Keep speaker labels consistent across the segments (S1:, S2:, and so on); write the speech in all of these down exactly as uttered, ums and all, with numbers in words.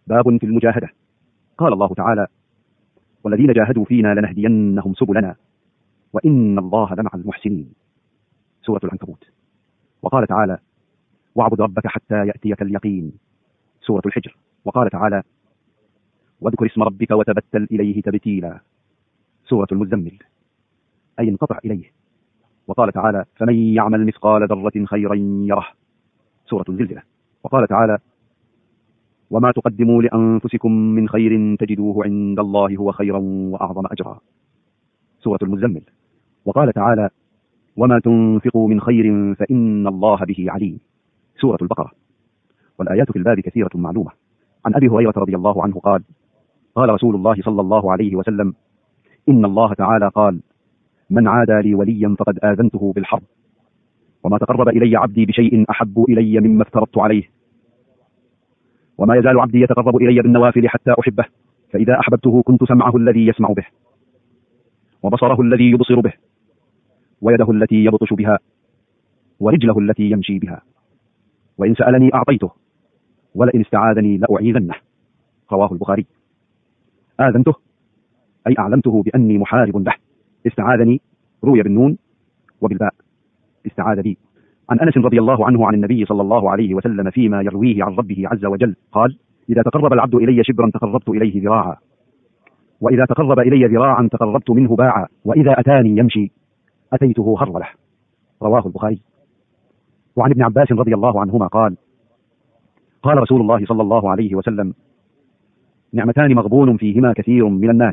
S1: باب في المجاهدة. قال الله تعالى: والذين جاهدوا فينا لنهدينهم سبلنا وإن الله لمع المحسنين. سورة العنكبوت. وقال تعالى: واعبد ربك حتى يأتيك اليقين. سورة الحجر. وقال تعالى: واذكر اسم ربك وتبتل إليه تبتيلا. سورة المزمل، أي انقطع إليه. وقال تعالى: فمن يعمل مثقال ذرة خيرا يره. سورة الزلزلة. وقال تعالى: وما تقدموا لأنفسكم من خير تجدوه عند الله هو خيرا وأعظم أجرا. سورة المزمل. وقال تعالى: وما تنفقوا من خير فإن الله به عليم. سورة البقرة. والآيات في الباب كثيرة معلومة. عن أبي هريرة رضي الله عنه قال: قال رسول الله صلى الله عليه وسلم: إن الله تعالى قال: من عادى لي وليا فقد آذنته بالحرب، وما تقرب إلي عبدي بشيء أحب إلي مما افترضت عليه، وما يزال عبدي يتقرب إلي بالنوافل حتى أحبه، فإذا أحببته كنت سمعه الذي يسمع به، وبصره الذي يبصر به، ويده التي يبطش بها، ورجله التي يمشي بها، وإن سألني أعطيته، ولئن استعاذني لأعيذنه. رواه البخاري. آذنته أي أعلمته بأني محارب له. استعاذني روي بالنون وبالباء، استعاذ بي. عن أنس رضي الله عنه عن النبي صلى الله عليه وسلم فيما يرويه عن ربه عز وجل قال: إذا تقرب العبد إلي شبرا تقربت إليه ذراعا، وإذا تقرب إلي ذراعا تقربت منه باعا، وإذا أتاني يمشي أتيته هرولة. رواه البخاري. وعن ابن عباس رضي الله عنهما قال: قال رسول الله صلى الله عليه وسلم: نعمتان مغبون فيهما كثير من الناس،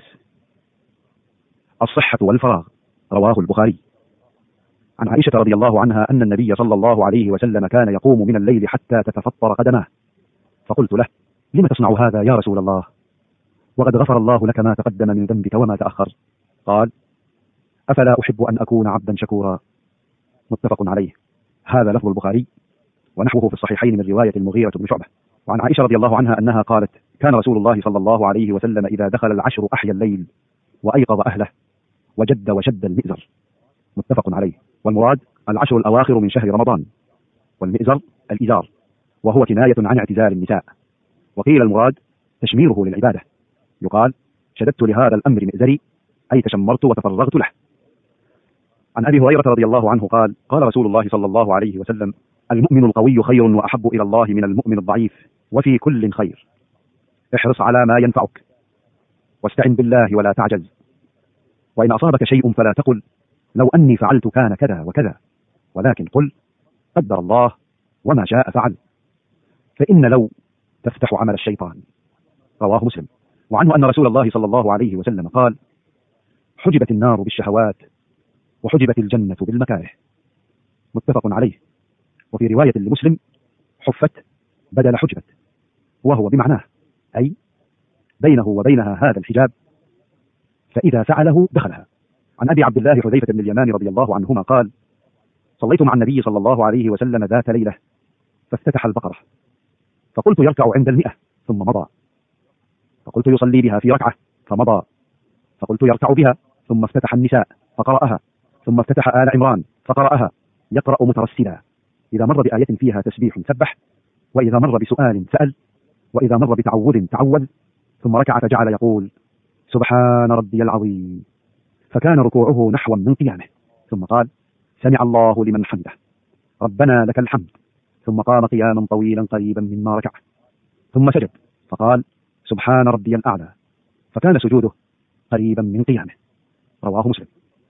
S1: الصحة والفراغ. رواه البخاري. عن عائشة رضي الله عنها أن النبي صلى الله عليه وسلم كان يقوم من الليل حتى تتفطر قدماه، فقلت له: لم تصنع هذا يا رسول الله؟ وقد غفر الله لك ما تقدم من ذنبك وما تأخر. قال: أفلا أحب أن أكون عبدا شكورا. متفق عليه. هذا لفظ البخاري، ونحوه في الصحيحين من رواية المغيرة بن شعبة. وعن عائشة رضي الله عنها أنها قالت: كان رسول الله صلى الله عليه وسلم إذا دخل العشر أحيا الليل وأيقظ أهله وجد وشد المئزر. متفق عليه. والمراد العشر الأواخر من شهر رمضان، والمئزر الإزار، وهو كناية عن اعتزال النساء. وقيل المراد تشميره للعبادة، يقال: شددت لهذا الأمر مئزري، أي تشمرت وتفرغت له. عن أبي هريرة رضي الله عنه قال: قال رسول الله صلى الله عليه وسلم: المؤمن القوي خير وأحب إلى الله من المؤمن الضعيف، وفي كل خير. احرص على ما ينفعك، واستعن بالله ولا تعجز، وإن أصابك شيء فلا تقل لو أني فعلت كان كذا وكذا، ولكن قل قدر الله وما شاء فعل، فإن لو تفتح عمل الشيطان. رواه مسلم. وعنه أن رسول الله صلى الله عليه وسلم قال: حجبت النار بالشهوات وحجبت الجنة بالمكاره. متفق عليه. وفي رواية لمسلم: حفت بدل حجبت، وهو بمعناه، أي بينه وبينها هذا الحجاب، فإذا فعله دخلها. عن أبي عبد الله حذيفة بن اليمان رضي الله عنهما قال: صليت مع النبي صلى الله عليه وسلم ذات ليلة فافتتح البقرة، فقلت يركع عند المئة ثم مضى، فقلت يصلي بها في ركعة فمضى، فقلت يركع بها ثم افتتح النساء فقرأها، ثم افتتح آل عمران فقرأها، يقرأ مترسلا، إذا مر بآية فيها تسبيح سبح، وإذا مر بسؤال سأل، وإذا مر بتعوذ تعوذ، ثم ركع فجعل يقول: سبحان ربي العظيم، فكان ركوعه نحوا من قيامه، ثم قال: سمع الله لمن حمده، ربنا لك الحمد، ثم قام قياما طويلا قريبا مما ركع، ثم سجد فقال: سبحان ربي الأعلى، فكان سجوده قريبا من قيامه. رواه مسلم.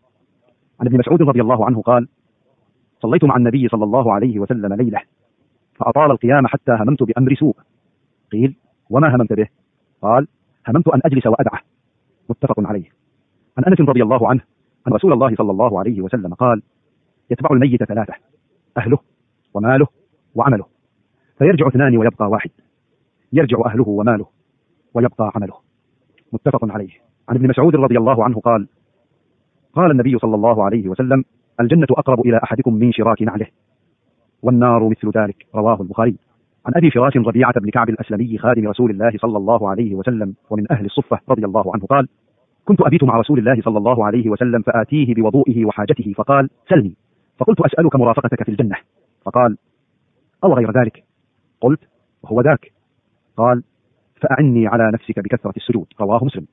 S1: عن ابن مسعود رضي الله عنه قال: صليت مع النبي صلى الله عليه وسلم ليلة فأطال القيام حتى هممت بأمر سوء. قيل: وما هممت به؟ قال: هممت أن أجلس وأدعه. متفق عليه. عن أنس رضي الله عنه أن رسول الله صلى الله عليه وسلم قال: يتبع الميت ثلاثة: أهله وماله وعمله، فيرجع اثنان ويبقى واحد، يرجع أهله وماله ويبقى عمله. متفق عليه. عن ابن مسعود رضي الله عنه قال: قال النبي صلى الله عليه وسلم: الجنة أقرب إلى أحدكم من شراك نعله، والنار مثل ذلك. رواه البخاري. عن أبي فراس ربيعة بن كعب الأسلمي خادم رسول الله صلى الله عليه وسلم ومن أهل الصفة رضي الله عنه قال: كنت أبيت مع رسول الله صلى الله عليه وسلم فآتيه بوضوئه وحاجته فقال: سلني. فقلت: أسألك مرافقتك في الجنة. فقال: أو غير ذلك؟ قلت: وهو ذاك. قال: فأعني على نفسك بكثرة السجود. رواه مسلم.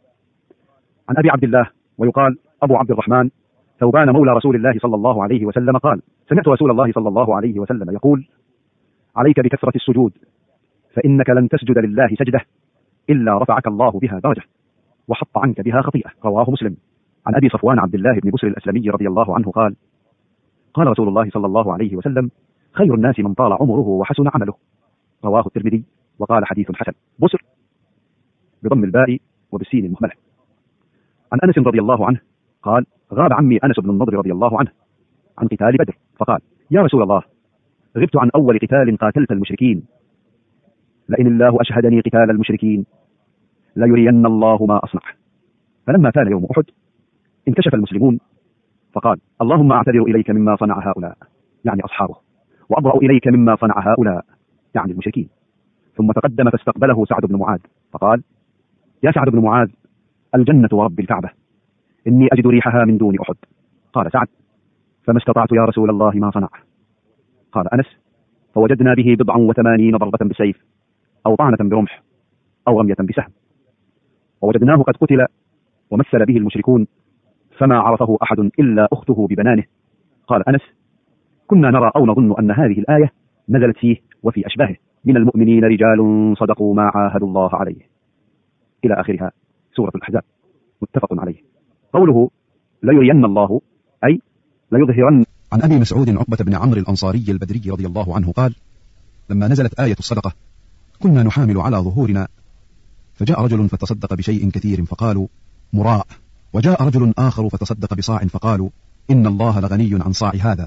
S1: عن أبي عبد الله ويقال أبو عبد الرحمن ثوبان مولى رسول الله صلى الله عليه وسلم قال: سمعت رسول الله صلى الله عليه وسلم يقول: عليك بكثرة السجود، فإنك لن تسجد لله سجدة إلا رفعك الله بها درجة وحط عنك بها خطيئة. رواه مسلم. عن أبي صفوان عبد الله بن بسر الأسلمي رضي الله عنه قال: قال رسول الله صلى الله عليه وسلم: خير الناس من طال عمره وحسن عمله. رواه الترمذي وقال: حديث حسن. بسر بضم الباء وبالسين المهملة. عن أنس رضي الله عنه قال: غاب عمي أنس بن النضر رضي الله عنه عن قتال بدر، فقال: يا رسول الله، غبت عن أول قتال قاتلت المشركين، لئن الله أشهدني قتال المشركين ليرين الله ما أصنع. فلما كان يوم أحد انكشف المسلمون، فقال: اللهم أعتذر إليك مما صنع هؤلاء، يعني أصحابه، وأبرأ إليك مما صنع هؤلاء، يعني المشركين. ثم تقدم فاستقبله سعد بن معاذ فقال: يا سعد بن معاذ، الجنة ورب الكعبة، إني أجد ريحها من دون أحد. قال سعد: فما استطعت يا رسول الله ما صنع. قال أنس: فوجدنا به بضعا وثمانين ضربة بالسيف، أو طعنة برمح، أو رمية بسهم، ووجدناه قد قتل ومثل به المشركون، فما عرفه أحد إلا أخته ببنانه. قال أنس: كنا نرى أو نظن أن هذه الآية نزلت فيه وفي أشباهه، من المؤمنين رجال صدقوا ما عاهدوا الله عليه، إلى آخرها، سورة الأحزاب، متفق عليه. قوله ليرين الله أي ليظهرن.
S2: عن أبي مسعود عقبة بن عمرو الأنصاري البدري رضي الله عنه قال: لما نزلت آية الصدقة كنا نحامل على ظهورنا، فجاء رجل فتصدق بشيء كثير فقالوا مراء، وجاء رجل آخر فتصدق بصاع فقالوا إن الله لغني عن صاع هذا،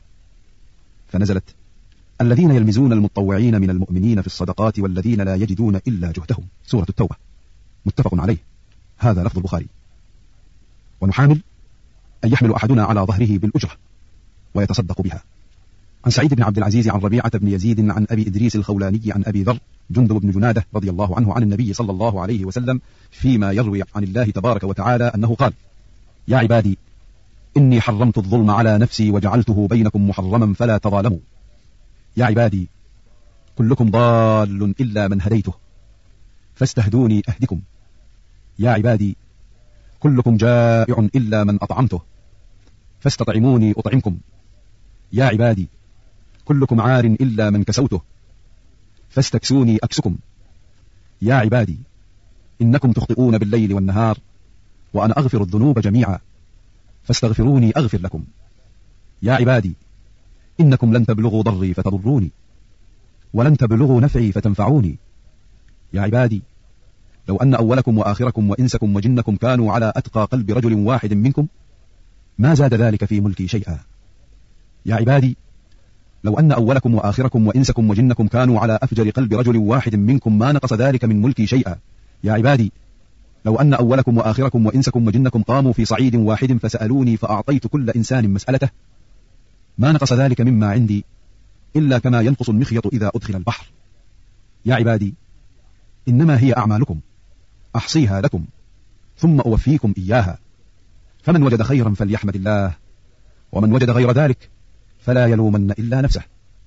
S2: فنزلت: الذين يلمزون المتطوعين من المؤمنين في الصدقات والذين لا يجدون إلا جهدهم، سورة التوبة، متفق عليه. هذا لفظ البخاري. ونحامل أن يحمل أحدنا على ظهره بالأجرة ويتصدق بها. عن سعيد بن عبد العزيز عن ربيعة بن يزيد عن أبي إدريس الخولاني عن أبي ذر جندب بن جنادة رضي الله عنه عن النبي صلى الله عليه وسلم فيما يروي عن الله تبارك وتعالى أنه قال: يا عبادي، إني حرمت الظلم على نفسي وجعلته بينكم محرما فلا تظالموا. يا عبادي، كلكم ضال إلا من هديته فاستهدوني أهدكم. يا عبادي، كلكم جائع إلا من أطعمته فاستطعموني أطعمكم. يا عبادي، كلكم عار إلا من كسوته فاستكسوني أكسكم. يا عبادي، إنكم تخطئون بالليل والنهار وأنا أغفر الذنوب جميعا فاستغفروني أغفر لكم. يا عبادي، إنكم لن تبلغوا ضري فتضروني ولن تبلغوا نفعي فتنفعوني. يا عبادي، لو أن أولكم وآخركم وإنسكم وجنكم كانوا على أتقى قلب رجل واحد منكم ما زاد ذلك في ملكي شيئا. يا عبادي، لو أن أولكم وآخركم وإنسكم وجنكم كانوا على أفجر قلب رجل واحد منكم ما نقص ذلك من ملكي شيئا. يا عبادي، لو أن أولكم وآخركم وإنسكم وجنكم قاموا في صعيد واحد فسألوني فأعطيت كل إنسان مسألته ما نقص ذلك مما عندي إلا كما ينقص المخيط إذا أدخل البحر. يا عبادي، إنما هي أعمالكم أحصيها لكم ثم أوفيكم إياها، فمن وجد خيرا فليحمد الله، ومن وجد غير ذلك فلا يلومن إلا نفسه.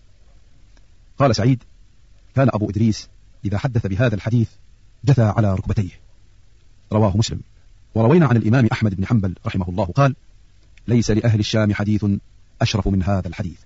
S2: قال سعيد: كان أبو إدريس إذا حدث بهذا الحديث جثى على ركبتيه. رواه مسلم. وروينا عن الإمام أحمد بن حنبل رحمه الله قال: ليس لأهل الشام حديث أشرف من هذا الحديث.